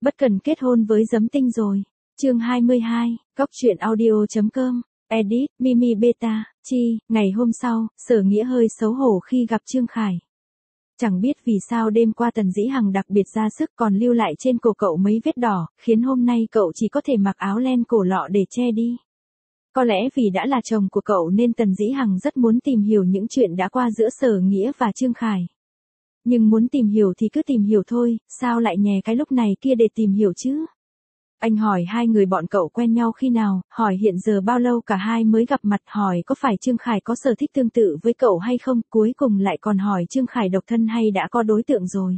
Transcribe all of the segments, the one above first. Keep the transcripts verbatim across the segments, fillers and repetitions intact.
Bất cần kết hôn với Giấm Tinh rồi. Chương hai mươi hai, Góc truyện audio chấm com, edit, Mimi Beta, Chi. Ngày hôm sau, Sở Nghĩa hơi xấu hổ khi gặp Trương Khải. Chẳng biết vì sao đêm qua Tần Dĩ Hằng đặc biệt ra sức còn lưu lại trên cổ cậu mấy vết đỏ, khiến hôm nay cậu chỉ có thể mặc áo len cổ lọ để che đi. Có lẽ vì đã là chồng của cậu nên Tần Dĩ Hằng rất muốn tìm hiểu những chuyện đã qua giữa Sở Nghĩa và Trương Khải. Nhưng muốn tìm hiểu thì cứ tìm hiểu thôi, sao lại nhè cái lúc này kia để tìm hiểu chứ? Anh hỏi hai người bọn cậu quen nhau khi nào, hỏi hiện giờ bao lâu cả hai mới gặp mặt, hỏi có phải Trương Khải có sở thích tương tự với cậu hay không, cuối cùng lại còn hỏi Trương Khải độc thân hay đã có đối tượng rồi.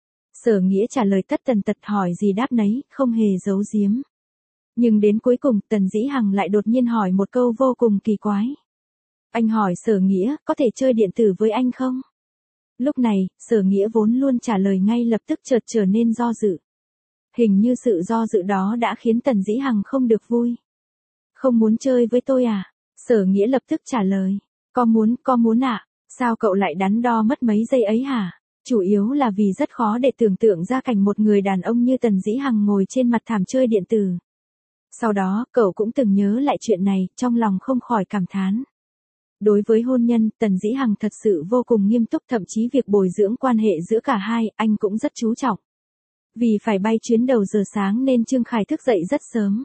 Sở Nghĩa trả lời tất tần tật, hỏi gì đáp nấy, không hề giấu giếm. Nhưng đến cuối cùng Tần Dĩ Hằng lại đột nhiên hỏi một câu vô cùng kỳ quái. Anh hỏi Sở Nghĩa, có thể chơi điện tử với anh không? Lúc này, Sở Nghĩa vốn luôn trả lời ngay lập tức chợt trở nên do dự. Hình như sự do dự đó đã khiến Tần Dĩ Hằng không được vui. Không muốn chơi với tôi à? Sở Nghĩa lập tức trả lời. Có muốn, có muốn ạ. À? Sao cậu lại đắn đo mất mấy giây ấy hả? Chủ yếu là vì rất khó để tưởng tượng ra cảnh một người đàn ông như Tần Dĩ Hằng ngồi trên mặt thảm chơi điện tử. Sau đó, cậu cũng từng nhớ lại chuyện này, trong lòng không khỏi cảm thán. Đối với hôn nhân, Tần Dĩ Hằng thật sự vô cùng nghiêm túc, thậm chí việc bồi dưỡng quan hệ giữa cả hai, anh cũng rất chú trọng. Vì phải bay chuyến đầu giờ sáng nên Trương Khải thức dậy rất sớm.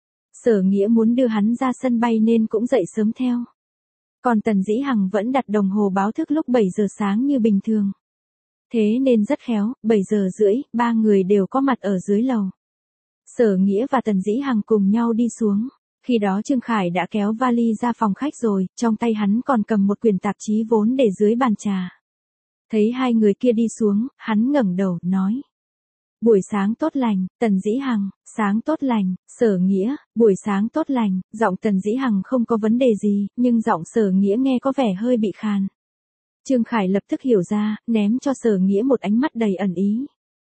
Sở Nghĩa muốn đưa hắn ra sân bay nên cũng dậy sớm theo. Còn Tần Dĩ Hằng vẫn đặt đồng hồ báo thức lúc bảy giờ sáng như bình thường. Thế nên rất khéo, bảy giờ rưỡi, ba người đều có mặt ở dưới lầu. Sở Nghĩa và Tần Dĩ Hằng cùng nhau đi xuống. Khi đó Trương Khải đã kéo vali ra phòng khách rồi, trong tay hắn còn cầm một quyển tạp chí vốn để dưới bàn trà. Thấy hai người kia đi xuống, hắn ngẩng đầu, nói. Buổi sáng tốt lành, Tần Dĩ Hằng, sáng tốt lành, Sở Nghĩa, buổi sáng tốt lành, giọng Tần Dĩ Hằng không có vấn đề gì, nhưng giọng Sở Nghĩa nghe có vẻ hơi bị khàn. Trương Khải lập tức hiểu ra, ném cho Sở Nghĩa một ánh mắt đầy ẩn ý.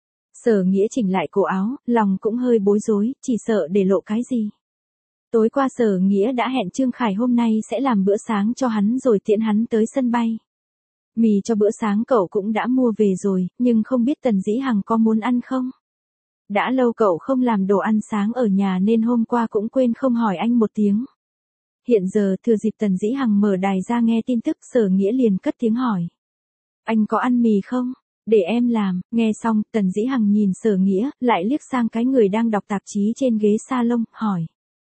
Sở Nghĩa chỉnh lại cổ áo, lòng cũng hơi bối rối, chỉ sợ để lộ cái gì. Tối qua Sở Nghĩa đã hẹn Trương Khải hôm nay sẽ làm bữa sáng cho hắn rồi tiễn hắn tới sân bay. Mì cho bữa sáng cậu cũng đã mua về rồi, nhưng không biết Tần Dĩ Hằng có muốn ăn không? Đã lâu cậu không làm đồ ăn sáng ở nhà nên hôm qua cũng quên không hỏi anh một tiếng. Hiện giờ thừa dịp Tần Dĩ Hằng mở đài ra nghe tin tức, Sở Nghĩa liền cất tiếng hỏi. Anh có ăn mì không? Để em làm. Nghe xong, Tần Dĩ Hằng nhìn Sở Nghĩa, lại liếc sang cái người đang đọc tạp chí trên ghế salon, hỏi.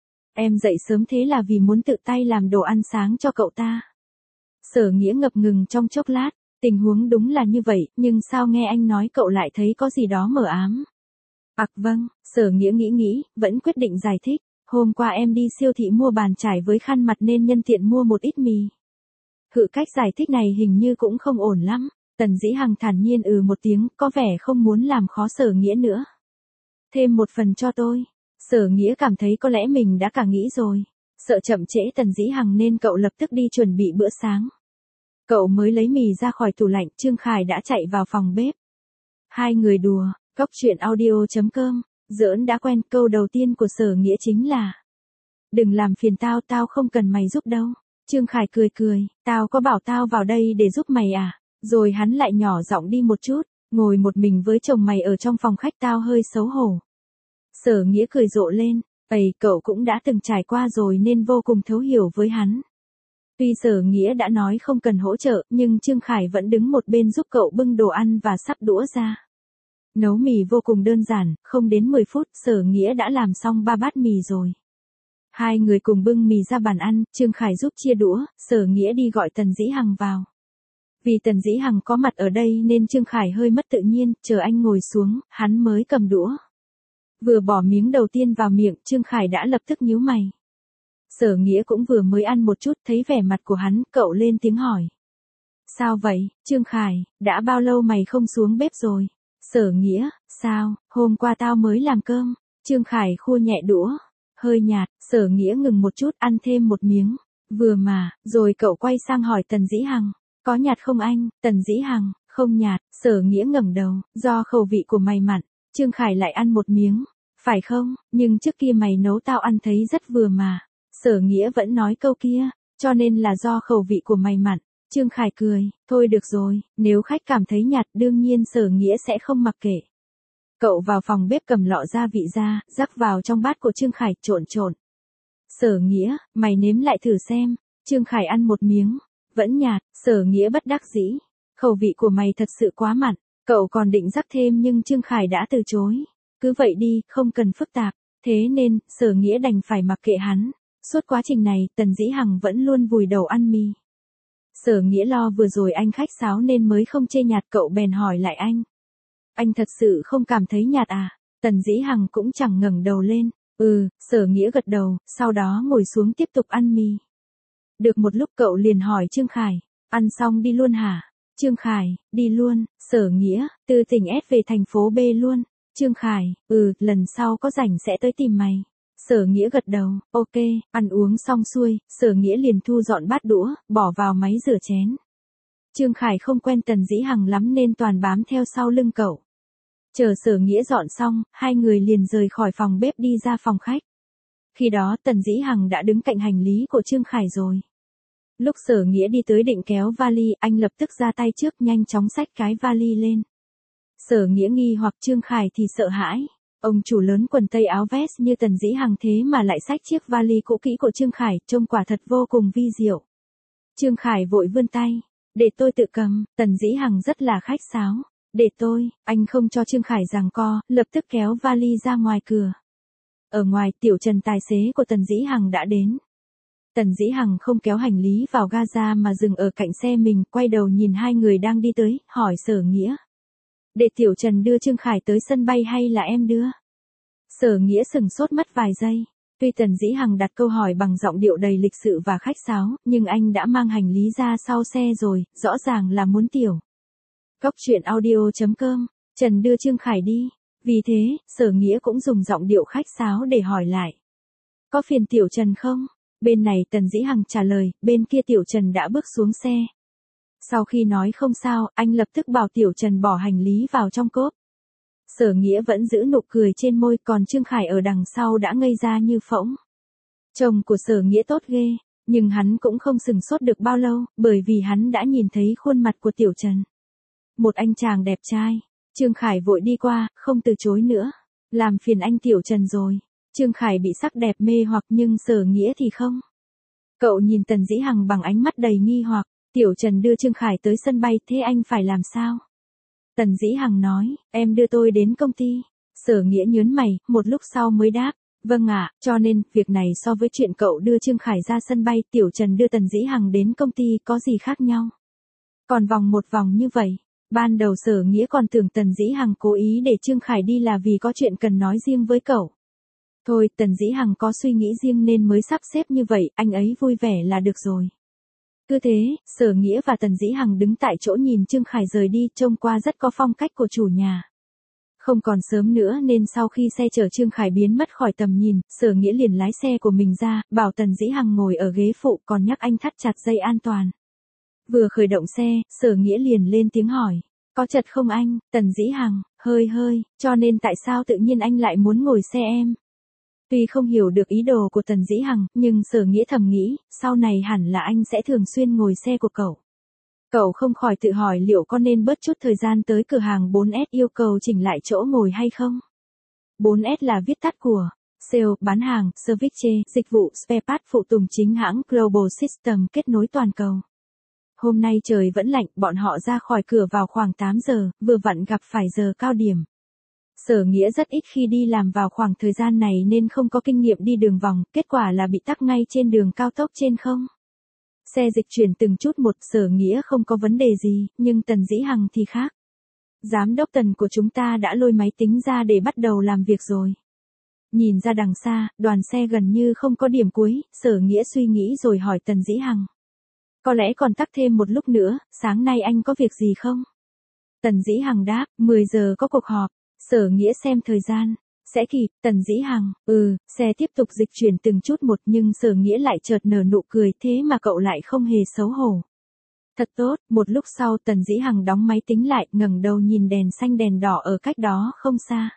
Em dậy sớm thế là vì muốn tự tay làm đồ ăn sáng cho cậu ta. Sở Nghĩa ngập ngừng trong chốc lát, tình huống đúng là như vậy, nhưng sao nghe anh nói cậu lại thấy có gì đó mờ ám. Ặc vâng, Sở Nghĩa nghĩ nghĩ, vẫn quyết định giải thích, hôm qua em đi siêu thị mua bàn chải với khăn mặt nên nhân tiện mua một ít mì. Hự cách giải thích này hình như cũng không ổn lắm, Tần Dĩ Hằng thản nhiên ừ một tiếng, có vẻ không muốn làm khó Sở Nghĩa nữa. Thêm một phần cho tôi. Sở Nghĩa cảm thấy có lẽ mình đã cả nghĩ rồi. Sợ chậm trễ Tần Dĩ Hằng nên cậu lập tức đi chuẩn bị bữa sáng. Cậu mới lấy mì ra khỏi tủ lạnh, Trương Khải đã chạy vào phòng bếp. Hai người đùa, Góc truyện audio chấm com, giỡn đã quen, câu đầu tiên của Sở Nghĩa chính là. Đừng làm phiền tao, tao không cần mày giúp đâu. Trương Khải cười cười, tao có bảo tao vào đây để giúp mày à? Rồi hắn lại nhỏ giọng đi một chút, ngồi một mình với chồng mày ở trong phòng khách, tao hơi xấu hổ. Sở Nghĩa cười rộ lên, ầy cậu cũng đã từng trải qua rồi nên vô cùng thấu hiểu với hắn. Tuy Sở Nghĩa đã nói không cần hỗ trợ, nhưng Trương Khải vẫn đứng một bên giúp cậu bưng đồ ăn và sắp đũa ra. Nấu mì vô cùng đơn giản, không đến mười phút, Sở Nghĩa đã làm xong ba bát mì rồi. Hai người cùng bưng mì ra bàn ăn, Trương Khải giúp chia đũa, Sở Nghĩa đi gọi Tần Dĩ Hằng vào. Vì Tần Dĩ Hằng có mặt ở đây nên Trương Khải hơi mất tự nhiên, chờ anh ngồi xuống, hắn mới cầm đũa. Vừa bỏ miếng đầu tiên vào miệng, Trương Khải đã lập tức nhíu mày. Sở Nghĩa cũng vừa mới ăn một chút, thấy vẻ mặt của hắn, cậu lên tiếng hỏi. Sao vậy, Trương Khải, đã bao lâu mày không xuống bếp rồi? Sở Nghĩa, sao, hôm qua tao mới làm cơm. Trương Khải khua nhẹ đũa, hơi nhạt, Sở Nghĩa ngừng một chút, ăn thêm một miếng. Vừa mà, rồi cậu quay sang hỏi Tần Dĩ Hằng, có nhạt không anh? Tần Dĩ Hằng, không nhạt. Sở Nghĩa ngẩng đầu, do khẩu vị của mày mặn. Trương Khải lại ăn một miếng, phải không, nhưng trước kia mày nấu tao ăn thấy rất vừa mà. Sở Nghĩa vẫn nói câu kia, cho nên là do khẩu vị của mày mặn. Trương Khải cười, thôi được rồi, nếu khách cảm thấy nhạt đương nhiên Sở Nghĩa sẽ không mặc kệ. Cậu vào phòng bếp cầm lọ gia vị ra, rắc vào trong bát của Trương Khải, trộn trộn. Sở Nghĩa, mày nếm lại thử xem. Trương Khải ăn một miếng, vẫn nhạt. Sở Nghĩa bất đắc dĩ. Khẩu vị của mày thật sự quá mặn. Cậu còn định rắc thêm nhưng Trương Khải đã từ chối. Cứ vậy đi, không cần phức tạp. Thế nên, Sở Nghĩa đành phải mặc kệ hắn. Suốt quá trình này, Tần Dĩ Hằng vẫn luôn vùi đầu ăn mì. Sở Nghĩa lo vừa rồi anh khách sáo nên mới không chê nhạt, cậu bèn hỏi lại anh. Anh thật sự không cảm thấy nhạt à? Tần Dĩ Hằng cũng chẳng ngẩng đầu lên. Ừ, Sở Nghĩa gật đầu, sau đó ngồi xuống tiếp tục ăn mì. Được một lúc cậu liền hỏi Trương Khải, ăn xong đi luôn hả? Trương Khải, đi luôn. Sở Nghĩa, từ tỉnh S về thành phố B luôn. Trương Khải, ừ, lần sau có rảnh sẽ tới tìm mày. Sở Nghĩa gật đầu, ok. Ăn uống xong xuôi, Sở Nghĩa liền thu dọn bát đũa, bỏ vào máy rửa chén. Trương Khải không quen Tần Dĩ Hằng lắm nên toàn bám theo sau lưng cậu. Chờ Sở Nghĩa dọn xong, hai người liền rời khỏi phòng bếp đi ra phòng khách. Khi đó Tần Dĩ Hằng đã đứng cạnh hành lý của Trương Khải rồi. Lúc Sở Nghĩa đi tới định kéo vali, anh lập tức ra tay trước, nhanh chóng xách cái vali lên. Sở Nghĩa nghi hoặc, Trương Khải thì sợ hãi. Ông chủ lớn quần tây áo vest như Tần Dĩ Hằng thế mà lại xách chiếc vali cũ kỹ của Trương Khải, trông quả thật vô cùng vi diệu. Trương Khải vội vươn tay, để tôi tự cầm. Tần Dĩ Hằng rất là khách sáo, để tôi. Anh không cho Trương Khải giằng co, lập tức kéo vali ra ngoài cửa. Ở ngoài, Tiểu Trần tài xế của Tần Dĩ Hằng đã đến. Tần Dĩ Hằng không kéo hành lý vào gaza mà dừng ở cạnh xe mình, quay đầu nhìn hai người đang đi tới, hỏi Sở Nghĩa. Để Tiểu Trần đưa Trương Khải tới sân bay hay là em đưa? Sở Nghĩa sừng sốt mất vài giây. Tuy Tần Dĩ Hằng đặt câu hỏi bằng giọng điệu đầy lịch sự và khách sáo, nhưng anh đã mang hành lý ra sau xe rồi, rõ ràng là muốn Tiểu. Cóc truyện audio chấm com, Trần đưa Trương Khải đi. Vì thế, Sở Nghĩa cũng dùng giọng điệu khách sáo để hỏi lại. Có phiền Tiểu Trần không? Bên này Tần Dĩ Hằng trả lời, bên kia Tiểu Trần đã bước xuống xe. Sau khi nói không sao, anh lập tức bảo Tiểu Trần bỏ hành lý vào trong cốp. Sở Nghĩa vẫn giữ nụ cười trên môi, còn Trương Khải ở đằng sau đã ngây ra như phỗng. Chồng của Sở Nghĩa tốt ghê, nhưng hắn cũng không sừng sốt được bao lâu, bởi vì hắn đã nhìn thấy khuôn mặt của Tiểu Trần. Một anh chàng đẹp trai. Trương Khải vội đi qua, không từ chối nữa. Làm phiền anh Tiểu Trần rồi. Trương Khải bị sắc đẹp mê hoặc nhưng Sở Nghĩa thì không. Cậu nhìn Tần Dĩ Hằng bằng ánh mắt đầy nghi hoặc. Tiểu Trần đưa Trương Khải tới sân bay, thế anh phải làm sao? Tần Dĩ Hằng nói, em đưa tôi đến công ty. Sở Nghĩa nhớn mày, một lúc sau mới đáp, vâng ạ, cho nên, việc này so với chuyện cậu đưa Trương Khải ra sân bay, Tiểu Trần đưa Tần Dĩ Hằng đến công ty có gì khác nhau? Còn vòng một vòng như vậy, ban đầu Sở Nghĩa còn tưởng Tần Dĩ Hằng cố ý để Trương Khải đi là vì có chuyện cần nói riêng với cậu. Thôi, Tần Dĩ Hằng có suy nghĩ riêng nên mới sắp xếp như vậy, anh ấy vui vẻ là được rồi. Cứ thế, Sở Nghĩa và Tần Dĩ Hằng đứng tại chỗ nhìn Trương Khải rời đi, trông qua rất có phong cách của chủ nhà. Không còn sớm nữa nên sau khi xe chở Trương Khải biến mất khỏi tầm nhìn, Sở Nghĩa liền lái xe của mình ra, bảo Tần Dĩ Hằng ngồi ở ghế phụ, còn nhắc anh thắt chặt dây an toàn. Vừa khởi động xe, Sở Nghĩa liền lên tiếng hỏi, có chật không anh? Tần Dĩ Hằng, hơi hơi, cho nên tại sao tự nhiên anh lại muốn ngồi xe em? Tuy không hiểu được ý đồ của Tần Dĩ Hằng, nhưng Sở Nghĩa thầm nghĩ, sau này hẳn là anh sẽ thường xuyên ngồi xe của cậu. Cậu không khỏi tự hỏi liệu có nên bớt chút thời gian tới cửa hàng bốn S yêu cầu chỉnh lại chỗ ngồi hay không? bốn S là viết tắt của Sale, bán hàng, Service, dịch vụ, spare part phụ tùng chính hãng Global System, kết nối toàn cầu. Hôm nay trời vẫn lạnh, bọn họ ra khỏi cửa vào khoảng tám giờ, vừa vặn gặp phải giờ cao điểm. Sở Nghĩa rất ít khi đi làm vào khoảng thời gian này nên không có kinh nghiệm đi đường vòng, kết quả là bị tắc ngay trên đường cao tốc trên không. Xe dịch chuyển từng chút một, Sở Nghĩa không có vấn đề gì, nhưng Tần Dĩ Hằng thì khác. Giám đốc Tần của chúng ta đã lôi máy tính ra để bắt đầu làm việc rồi. Nhìn ra đằng xa, đoàn xe gần như không có điểm cuối, Sở Nghĩa suy nghĩ rồi hỏi Tần Dĩ Hằng. Có lẽ còn tắc thêm một lúc nữa, sáng nay anh có việc gì không? Tần Dĩ Hằng đáp, mười giờ có cuộc họp. Sở Nghĩa xem thời gian, sẽ kịp. Tần Dĩ Hằng, ừ, xe tiếp tục dịch chuyển từng chút một nhưng Sở Nghĩa lại chợt nở nụ cười, thế mà cậu lại không hề xấu hổ. Thật tốt. Một lúc sau Tần Dĩ Hằng đóng máy tính lại, ngẩng đầu nhìn đèn xanh đèn đỏ ở cách đó không xa.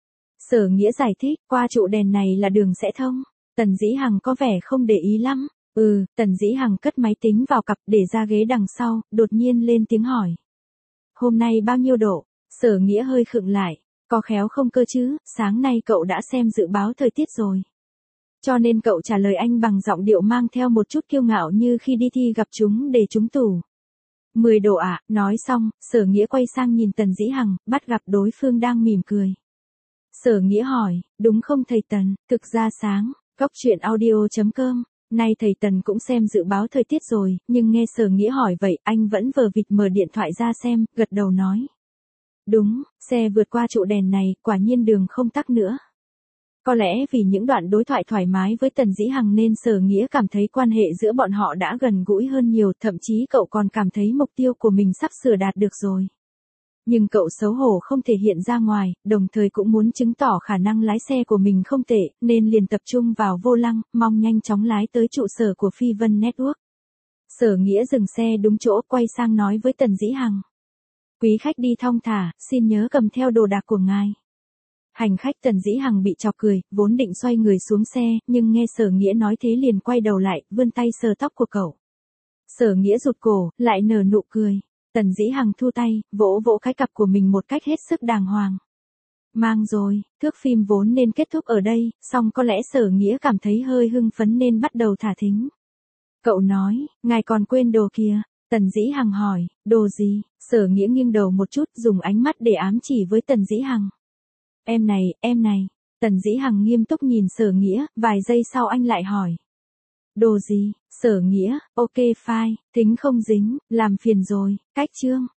Sở Nghĩa giải thích, qua trụ đèn này là đường sẽ thông. Tần Dĩ Hằng có vẻ không để ý lắm. Ừ, Tần Dĩ Hằng cất máy tính vào cặp để ra ghế đằng sau, đột nhiên lên tiếng hỏi. Hôm nay bao nhiêu độ? Sở Nghĩa hơi khựng lại. Có khéo không cơ chứ, sáng nay cậu đã xem dự báo thời tiết rồi. Cho nên cậu trả lời anh bằng giọng điệu mang theo một chút kiêu ngạo như khi đi thi gặp chúng để trúng tủ. mười độ ạ, à, nói xong, Sở Nghĩa quay sang nhìn Tần Dĩ Hằng, bắt gặp đối phương đang mỉm cười. Sở Nghĩa hỏi, đúng không thầy Tần, thực ra sáng, Cóc truyện audio chấm com, nay thầy Tần cũng xem dự báo thời tiết rồi, nhưng nghe Sở Nghĩa hỏi vậy, anh vẫn vờ vịt mở điện thoại ra xem, gật đầu nói. Đúng, xe vượt qua trụ đèn này, quả nhiên đường không tắc nữa. Có lẽ vì những đoạn đối thoại thoải mái với Tần Dĩ Hằng nên Sở Nghĩa cảm thấy quan hệ giữa bọn họ đã gần gũi hơn nhiều, thậm chí cậu còn cảm thấy mục tiêu của mình sắp sửa đạt được rồi. Nhưng cậu xấu hổ không thể hiện ra ngoài, đồng thời cũng muốn chứng tỏ khả năng lái xe của mình không tệ, nên liền tập trung vào vô lăng, mong nhanh chóng lái tới trụ sở của Phi Vân Network. Sở Nghĩa dừng xe đúng chỗ, quay sang nói với Tần Dĩ Hằng. Quý khách đi thong thả, xin nhớ cầm theo đồ đạc của ngài. Hành khách Tần Dĩ Hằng bị chọc cười, vốn định xoay người xuống xe, nhưng nghe Sở Nghĩa nói thế liền quay đầu lại, vươn tay sờ tóc của cậu. Sở Nghĩa rụt cổ, lại nở nụ cười. Tần Dĩ Hằng thu tay, vỗ vỗ cái cặp của mình một cách hết sức đàng hoàng. Mang rồi, thước phim vốn nên kết thúc ở đây, song có lẽ Sở Nghĩa cảm thấy hơi hưng phấn nên bắt đầu thả thính. Cậu nói, ngài còn quên đồ kìa. Tần Dĩ Hằng hỏi, đồ gì? Sở Nghĩa nghiêng đầu một chút, dùng ánh mắt để ám chỉ với Tần Dĩ Hằng. Em này, em này. Tần Dĩ Hằng nghiêm túc nhìn Sở Nghĩa, vài giây sau anh lại hỏi. Đồ gì? Sở Nghĩa, ok fine, tính không dính, làm phiền rồi, cách chương.